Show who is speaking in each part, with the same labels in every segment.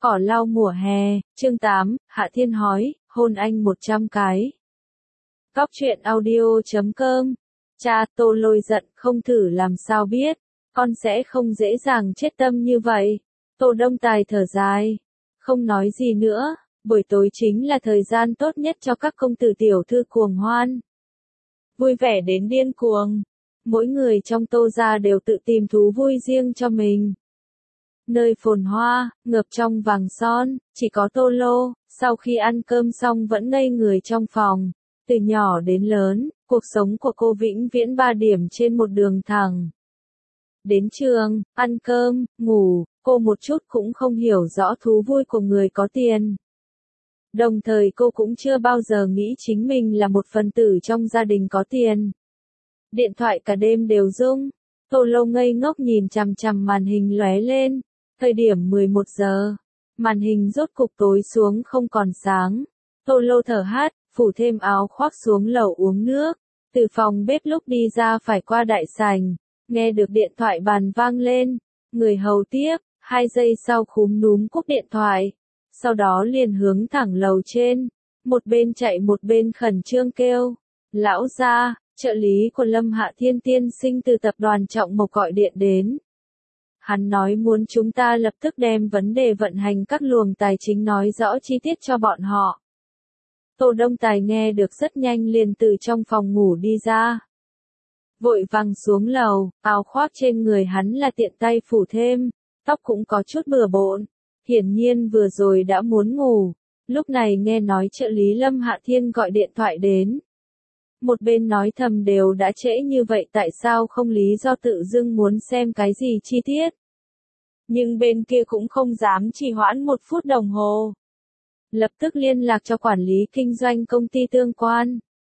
Speaker 1: Cỏ lau mùa hè, chương 8, Hạ Thiên hỏi, hôn anh 100 cái. Góc truyện audio.com. Cha, Tô Lôi giận, không thử làm sao biết, con sẽ không dễ dàng chết tâm như vậy. Tô Đông Tài thở dài, không nói gì nữa, buổi tối chính là thời gian tốt nhất cho các công tử tiểu thư cuồng hoan. Vui vẻ đến điên cuồng, mỗi người trong Tô gia đều tự tìm thú vui riêng cho mình. Nơi phồn hoa, ngập trong vàng son, chỉ có Tô Lô, sau khi ăn cơm xong vẫn ngây người trong phòng. Từ nhỏ đến lớn, cuộc sống của cô vĩnh viễn 3 điểm trên một đường thẳng. Đến trường, ăn cơm, ngủ, cô một chút cũng không hiểu rõ thú vui của người có tiền. Đồng thời cô cũng chưa bao giờ nghĩ chính mình là một phần tử trong gia đình có tiền. Điện thoại cả đêm đều rung, Tô Lô ngây ngốc nhìn chằm chằm màn hình lóe lên. Thời điểm 11 giờ, màn hình rốt cục tối xuống không còn sáng. Tô Lô thở hắt, phủ thêm áo khoác xuống lầu uống nước. Từ phòng bếp lúc đi ra phải qua đại sảnh, nghe được điện thoại bàn vang lên. Người hầu tiếp, 2 giây sau khúm núm cúp điện thoại. Sau đó liền hướng thẳng lầu trên. Một bên chạy một bên khẩn trương kêu. Lão gia, trợ lý của Lâm Hạ Thiên tiên sinh từ tập đoàn Trọng Mộc gọi điện đến. Hắn nói muốn chúng ta lập tức đem vấn đề vận hành các luồng tài chính nói rõ chi tiết cho bọn họ. Tô Đông Tài nghe được rất nhanh liền từ trong phòng ngủ đi ra. Vội vàng xuống lầu, áo khoác trên người hắn là tiện tay phủ thêm, tóc cũng có chút bừa bộn. Hiển nhiên vừa rồi đã muốn ngủ, lúc này nghe nói trợ lý Lâm Hạ Thiên gọi điện thoại đến. Một bên nói thầm đều đã trễ như vậy tại sao không lý do tự dưng muốn xem cái gì chi tiết. Nhưng bên kia cũng không dám trì hoãn 1 phút đồng hồ. Lập tức liên lạc cho quản lý kinh doanh công ty tương quan.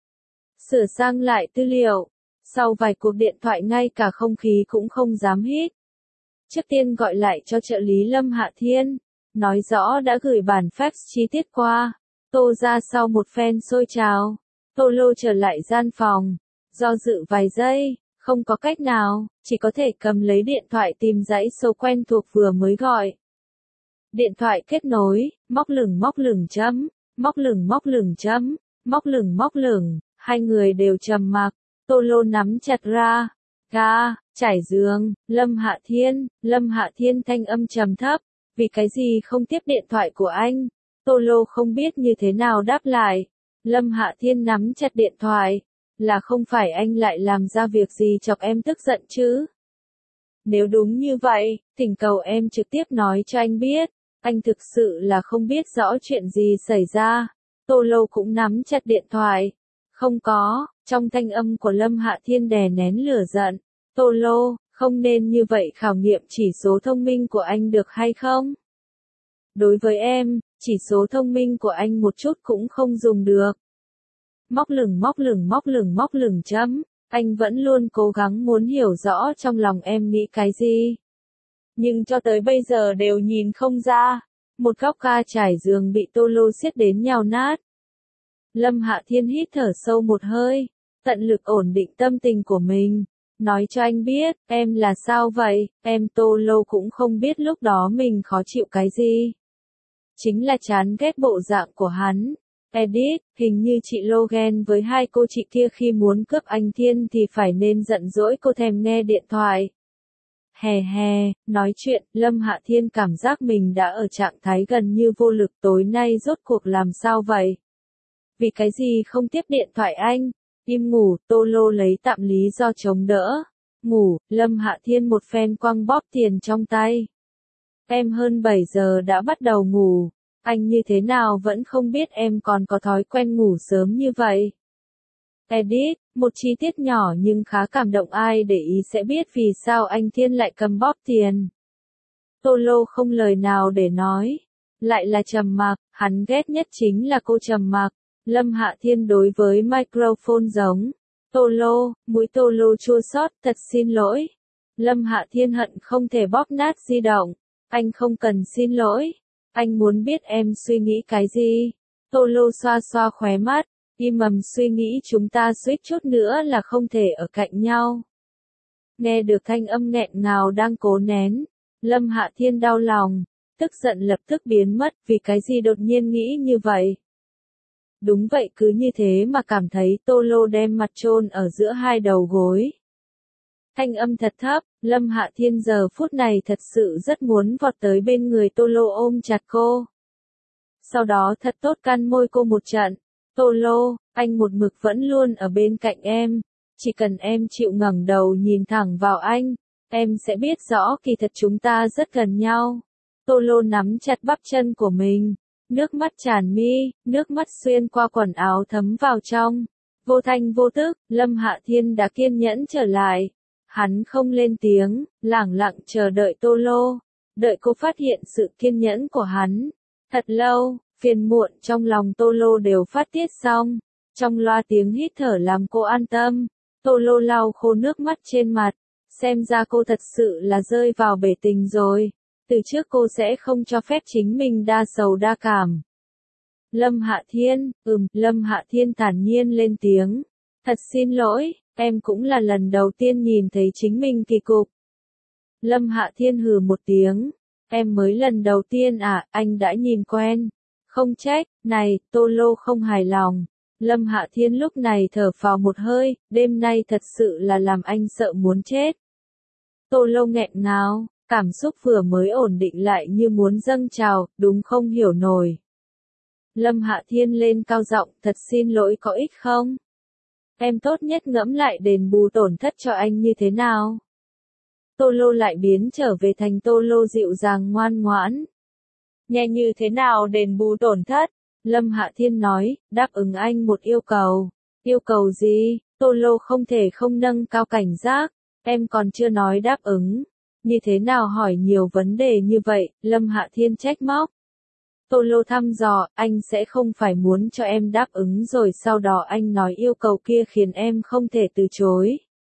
Speaker 1: Sửa sang lại tư liệu. Sau vài cuộc điện thoại ngay cả không khí cũng không dám hít. Trước tiên gọi lại cho trợ lý Lâm Hạ Thiên. Nói rõ đã gửi bản fax chi tiết qua. Tô ra sau một phen xôi trào. Tô Lô trở lại gian phòng. Do dự vài giây. Không có cách nào, chỉ có thể cầm lấy điện thoại tìm dãy số quen thuộc vừa mới gọi. Điện thoại kết nối, móc lửng chấm, móc lửng, hai người đều trầm mặc. Tô Lô nắm chặt ra, ga, trải giường, Lâm Hạ Thiên thanh âm trầm thấp, vì cái gì không tiếp điện thoại của anh? Tô Lô không biết như thế nào đáp lại. Lâm Hạ Thiên nắm chặt điện thoại. Là không phải anh lại làm ra việc gì chọc em tức giận chứ? Nếu đúng như vậy, thỉnh cầu em trực tiếp nói cho anh biết. Anh thực sự là không biết rõ chuyện gì xảy ra. Tô Lô cũng nắm chặt điện thoại. Không có, trong thanh âm của Lâm Hạ Thiên đè nén lửa giận. Tô Lô, không nên như vậy khảo nghiệm chỉ số thông minh của anh được hay không? Đối với em, chỉ số thông minh của anh một chút cũng không dùng được. Móc lửng chấm, anh vẫn luôn cố gắng muốn hiểu rõ trong lòng em nghĩ cái gì. Nhưng cho tới bây giờ đều nhìn không ra, một góc ga trải giường bị Tô Lô siết đến nhào nát. Lâm Hạ Thiên hít thở sâu một hơi, tận lực ổn định tâm tình của mình, nói cho anh biết, em là sao vậy, em Tô Lô cũng không biết lúc đó mình khó chịu cái gì. Chính là chán ghét bộ dạng của hắn. Edit, hình như chị Logan với 2 cô chị kia khi muốn cướp anh Thiên thì phải nên giận dỗi cô thèm nghe điện thoại. Nói chuyện, Lâm Hạ Thiên cảm giác mình đã ở trạng thái gần như vô lực tối nay rốt cuộc làm sao vậy? Vì cái gì không tiếp điện thoại anh? Im ngủ, Tô Lô lấy tạm lý do chống đỡ. Ngủ, Lâm Hạ Thiên một phen quăng bóp tiền trong tay. Em hơn 7 giờ đã bắt đầu ngủ. Anh như thế nào vẫn không biết em còn có thói quen ngủ sớm như vậy. Edit, một chi tiết nhỏ nhưng khá cảm động ai để ý sẽ biết vì sao anh Thiên lại cầm bóp tiền. Tô Lô không lời nào để nói. Lại là trầm mặc, hắn ghét nhất chính là cô trầm mặc. Lâm Hạ Thiên đối với microphone giống. Tô Lô, mũi Tô Lô chua xót, thật xin lỗi. Lâm Hạ Thiên hận không thể bóp nát di động. Anh không cần xin lỗi. Anh muốn biết em suy nghĩ cái gì? Tô Lô xoa xoa khóe mắt, im mầm suy nghĩ chúng ta suýt chút nữa là không thể ở cạnh nhau. Nghe được thanh âm nghẹn ngào đang cố nén, Lâm Hạ Thiên đau lòng, tức giận lập tức biến mất, vì cái gì đột nhiên nghĩ như vậy. Đúng vậy, cứ như thế mà cảm thấy Tô Lô đem mặt chôn ở giữa hai đầu gối. Thanh âm thật thấp, Lâm Hạ Thiên giờ phút này thật sự rất muốn vọt tới bên người Tô Lô ôm chặt cô. Sau đó thật tốt căn môi cô một trận. Tô Lô, anh một mực vẫn luôn ở bên cạnh em. Chỉ cần em chịu ngẩng đầu nhìn thẳng vào anh, em sẽ biết rõ kỳ thật chúng ta rất gần nhau. Tô Lô nắm chặt bắp chân của mình. Nước mắt tràn mi, nước mắt xuyên qua quần áo thấm vào trong. Vô thanh vô tức, Lâm Hạ Thiên đã kiên nhẫn trở lại. Hắn không lên tiếng, lẳng lặng chờ đợi Tô Lô. Đợi cô phát hiện sự kiên nhẫn của hắn. Thật lâu, phiền muộn trong lòng Tô Lô đều phát tiết xong. Trong loa tiếng hít thở làm cô an tâm. Tô Lô lau khô nước mắt trên mặt. Xem ra cô thật sự là rơi vào bể tình rồi. Từ trước cô sẽ không cho phép chính mình đa sầu đa cảm. Lâm Hạ Thiên, Lâm Hạ Thiên thản nhiên lên tiếng. Thật xin lỗi, em cũng là lần đầu tiên nhìn thấy chính mình kỳ cục. Lâm Hạ Thiên hừ một tiếng. Em mới lần đầu tiên à, anh đã nhìn quen. Không trách, này, Tô Lô không hài lòng. Lâm Hạ Thiên lúc này thở phào một hơi, đêm nay thật sự là làm anh sợ muốn chết. Tô Lô nghẹn ngào, cảm xúc vừa mới ổn định lại như muốn dâng trào, đúng không hiểu nổi. Lâm Hạ Thiên lên cao giọng, thật xin lỗi có ích không? Em tốt nhất ngẫm lại đền bù tổn thất cho anh như thế nào? Tô Lô lại biến trở về thành Tô Lô dịu dàng ngoan ngoãn. Nghe như thế nào đền bù tổn thất? Lâm Hạ Thiên nói, đáp ứng anh một yêu cầu. Yêu cầu gì? Tô Lô không thể không nâng cao cảnh giác. Em còn chưa nói đáp ứng. Như thế nào hỏi nhiều vấn đề như vậy? Lâm Hạ Thiên trách móc. Tô Lô thăm dò, anh sẽ không phải muốn cho em đáp ứng rồi sau đó anh nói yêu cầu kia khiến em không thể từ chối.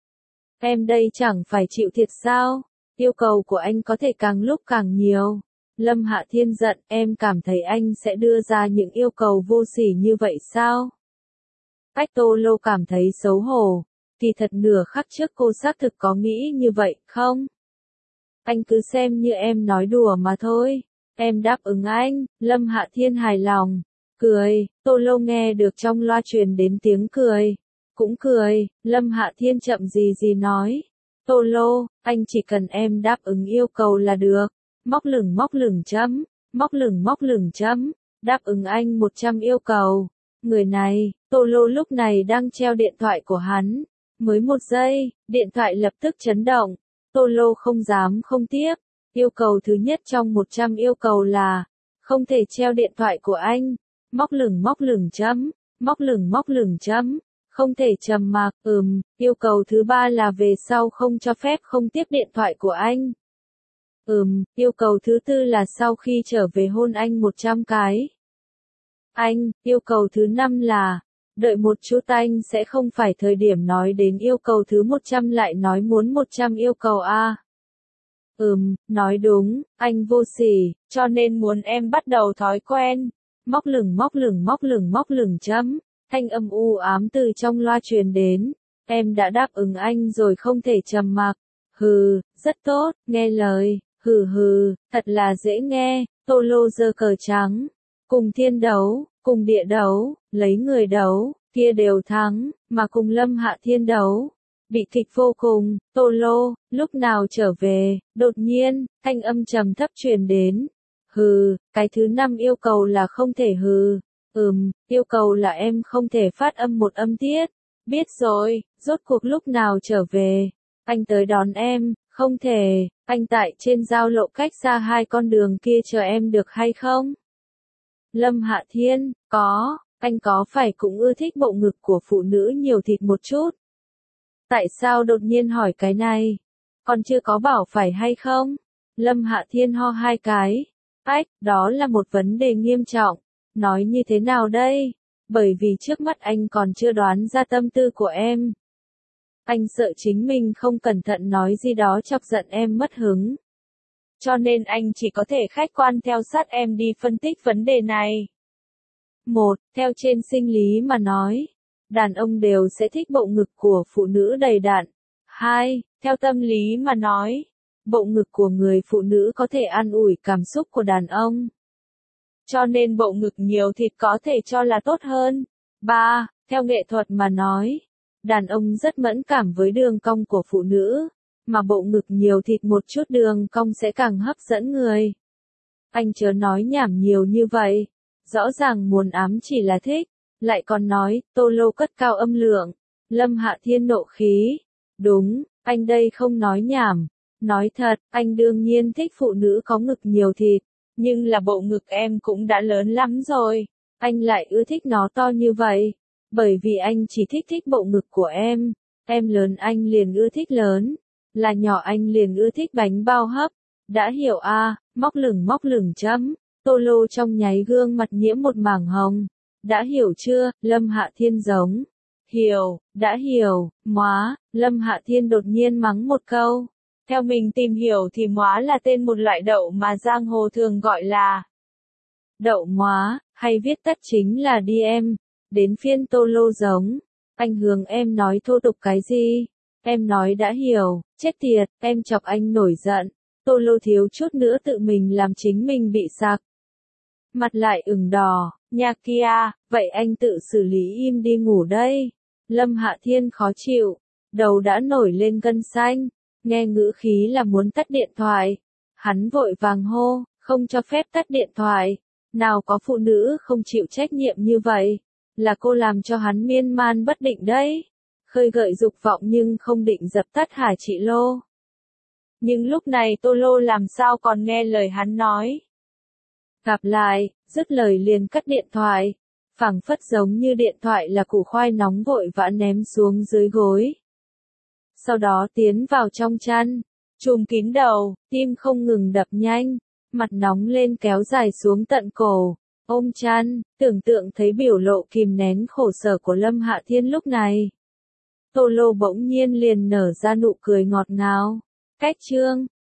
Speaker 1: Em đây chẳng phải chịu thiệt sao? Yêu cầu của anh có thể càng lúc càng nhiều. Lâm Hạ Thiên giận, em cảm thấy anh sẽ đưa ra những yêu cầu vô sỉ như vậy sao? Cách Tô Lô cảm thấy xấu hổ. Kỳ thật nửa khắc trước cô xác thực có nghĩ như vậy, không? Anh cứ xem như em nói đùa mà thôi. Em đáp ứng anh. Lâm Hạ Thiên hài lòng. Cười, Tô Lô nghe được trong loa truyền đến tiếng cười. Cũng cười, Lâm Hạ Thiên chậm gì nói. Tô Lô, anh chỉ cần em đáp ứng yêu cầu là được. Móc lửng chấm. Móc lửng chấm. Đáp ứng anh 100 yêu cầu. Người này, Tô Lô lúc này đang treo điện thoại của hắn. Mới 1 giây, điện thoại lập tức chấn động. Tô Lô không dám không tiếp. Yêu cầu thứ nhất trong 100 yêu cầu là không thể treo điện thoại của anh. Móc lửng chấm. Móc lửng chấm. Không thể trầm mặc, Yêu cầu thứ 3 là về sau không cho phép không tiếp điện thoại của anh. Yêu cầu thứ 4 là sau khi trở về hôn anh 100 cái. Yêu cầu thứ 5 là đợi một chút, anh sẽ không phải thời điểm nói đến yêu cầu thứ 100 lại nói muốn 100 yêu cầu a. Nói đúng, anh vô sỉ, cho nên muốn em bắt đầu thói quen. Móc lửng chấm. Thanh âm u ám từ trong loa truyền đến. Em đã đáp ứng anh rồi không thể trầm mặc. Hừ, rất tốt, nghe lời. Hừ, thật là dễ nghe. Tô Lô giơ cờ trắng. Cùng thiên đấu, cùng địa đấu, lấy người đấu, kia đều thắng, mà cùng Lâm Hạ Thiên đấu. Bị kịch vô cùng, Tô Lô, lúc nào trở về, đột nhiên, thanh âm trầm thấp truyền đến. Hừ, cái thứ 5 yêu cầu là không thể hừ. Yêu cầu là em không thể phát âm một âm tiết. Biết rồi, rốt cuộc lúc nào trở về. Anh tới đón em, không thể, anh tại trên giao lộ cách xa 2 con đường kia chờ em được hay không? Lâm Hạ Thiên, có, anh có phải cũng ưa thích bộ ngực của phụ nữ nhiều thịt một chút? Tại sao đột nhiên hỏi cái này? Còn chưa có bảo phải hay không? Lâm Hạ Thiên ho 2 cái. Đó là một vấn đề nghiêm trọng. Nói như thế nào đây? Bởi vì trước mắt anh còn chưa đoán ra tâm tư của em. Anh sợ chính mình không cẩn thận nói gì đó chọc giận em mất hứng. Cho nên anh chỉ có thể khách quan theo sát em đi phân tích vấn đề này. 1. Theo trên sinh lý mà nói, đàn ông đều sẽ thích bộ ngực của phụ nữ đầy đặn. 2. Theo tâm lý mà nói, Bộ ngực của người phụ nữ có thể an ủi cảm xúc của đàn ông. Cho nên bộ ngực nhiều thịt có thể cho là tốt hơn. 3. Theo nghệ thuật mà nói, đàn ông rất mẫn cảm với đường cong của phụ nữ, mà bộ ngực nhiều thịt một chút đường cong sẽ càng hấp dẫn người. Anh chớ nói nhảm nhiều như vậy, rõ ràng muốn ám chỉ là thích, lại còn nói, Tô Lô cất cao âm lượng. Lâm Hạ Thiên nộ khí. Đúng, anh đây không nói nhảm. Nói thật, anh đương nhiên thích phụ nữ có ngực nhiều thịt, nhưng là bộ ngực em cũng đã lớn lắm rồi. Anh lại ưa thích nó to như vậy, bởi vì anh chỉ thích bộ ngực của em. Em lớn anh liền ưa thích lớn, là nhỏ anh liền ưa thích bánh bao hấp. Đã hiểu à, móc lửng chấm. Tô Lô trong nháy gương mặt nhiễm một mảng hồng. Đã hiểu chưa, Lâm Hạ Thiên giống. Hiểu, đã hiểu, móa, Lâm Hạ Thiên đột nhiên mắng một câu. Theo mình tìm hiểu thì móa là tên một loại đậu mà giang hồ thường gọi là đậu móa, hay viết tắt chính là DM. Đến phiên Tô Lô giống. Anh hướng em nói thô tục cái gì? Em nói đã hiểu, chết tiệt, em chọc anh nổi giận. Tô Lô thiếu chút nữa tự mình làm chính mình bị sặc. Mặt lại ửng đỏ, nha kia, vậy anh tự xử lý im đi ngủ đây. Lâm Hạ Thiên khó chịu, đầu đã nổi lên gân xanh, nghe ngữ khí là muốn tắt điện thoại. Hắn vội vàng hô, không cho phép tắt điện thoại. Nào có phụ nữ không chịu trách nhiệm như vậy, là cô làm cho hắn miên man bất định đấy. Khơi gợi dục vọng nhưng không định dập tắt hả chị Lô? Nhưng lúc này Tô Lô làm sao còn nghe lời hắn nói. Gặp lại, dứt lời liền cắt điện thoại. Phảng phất giống như điện thoại là củ khoai nóng vội vã ném xuống dưới gối. Sau đó tiến vào trong chăn, trùm kín đầu, tim không ngừng đập nhanh, mặt nóng lên kéo dài xuống tận cổ, ôm chăn, tưởng tượng thấy biểu lộ kìm nén khổ sở của Lâm Hạ Thiên lúc này. Tô Lô bỗng nhiên liền nở ra nụ cười ngọt ngào. Cách chương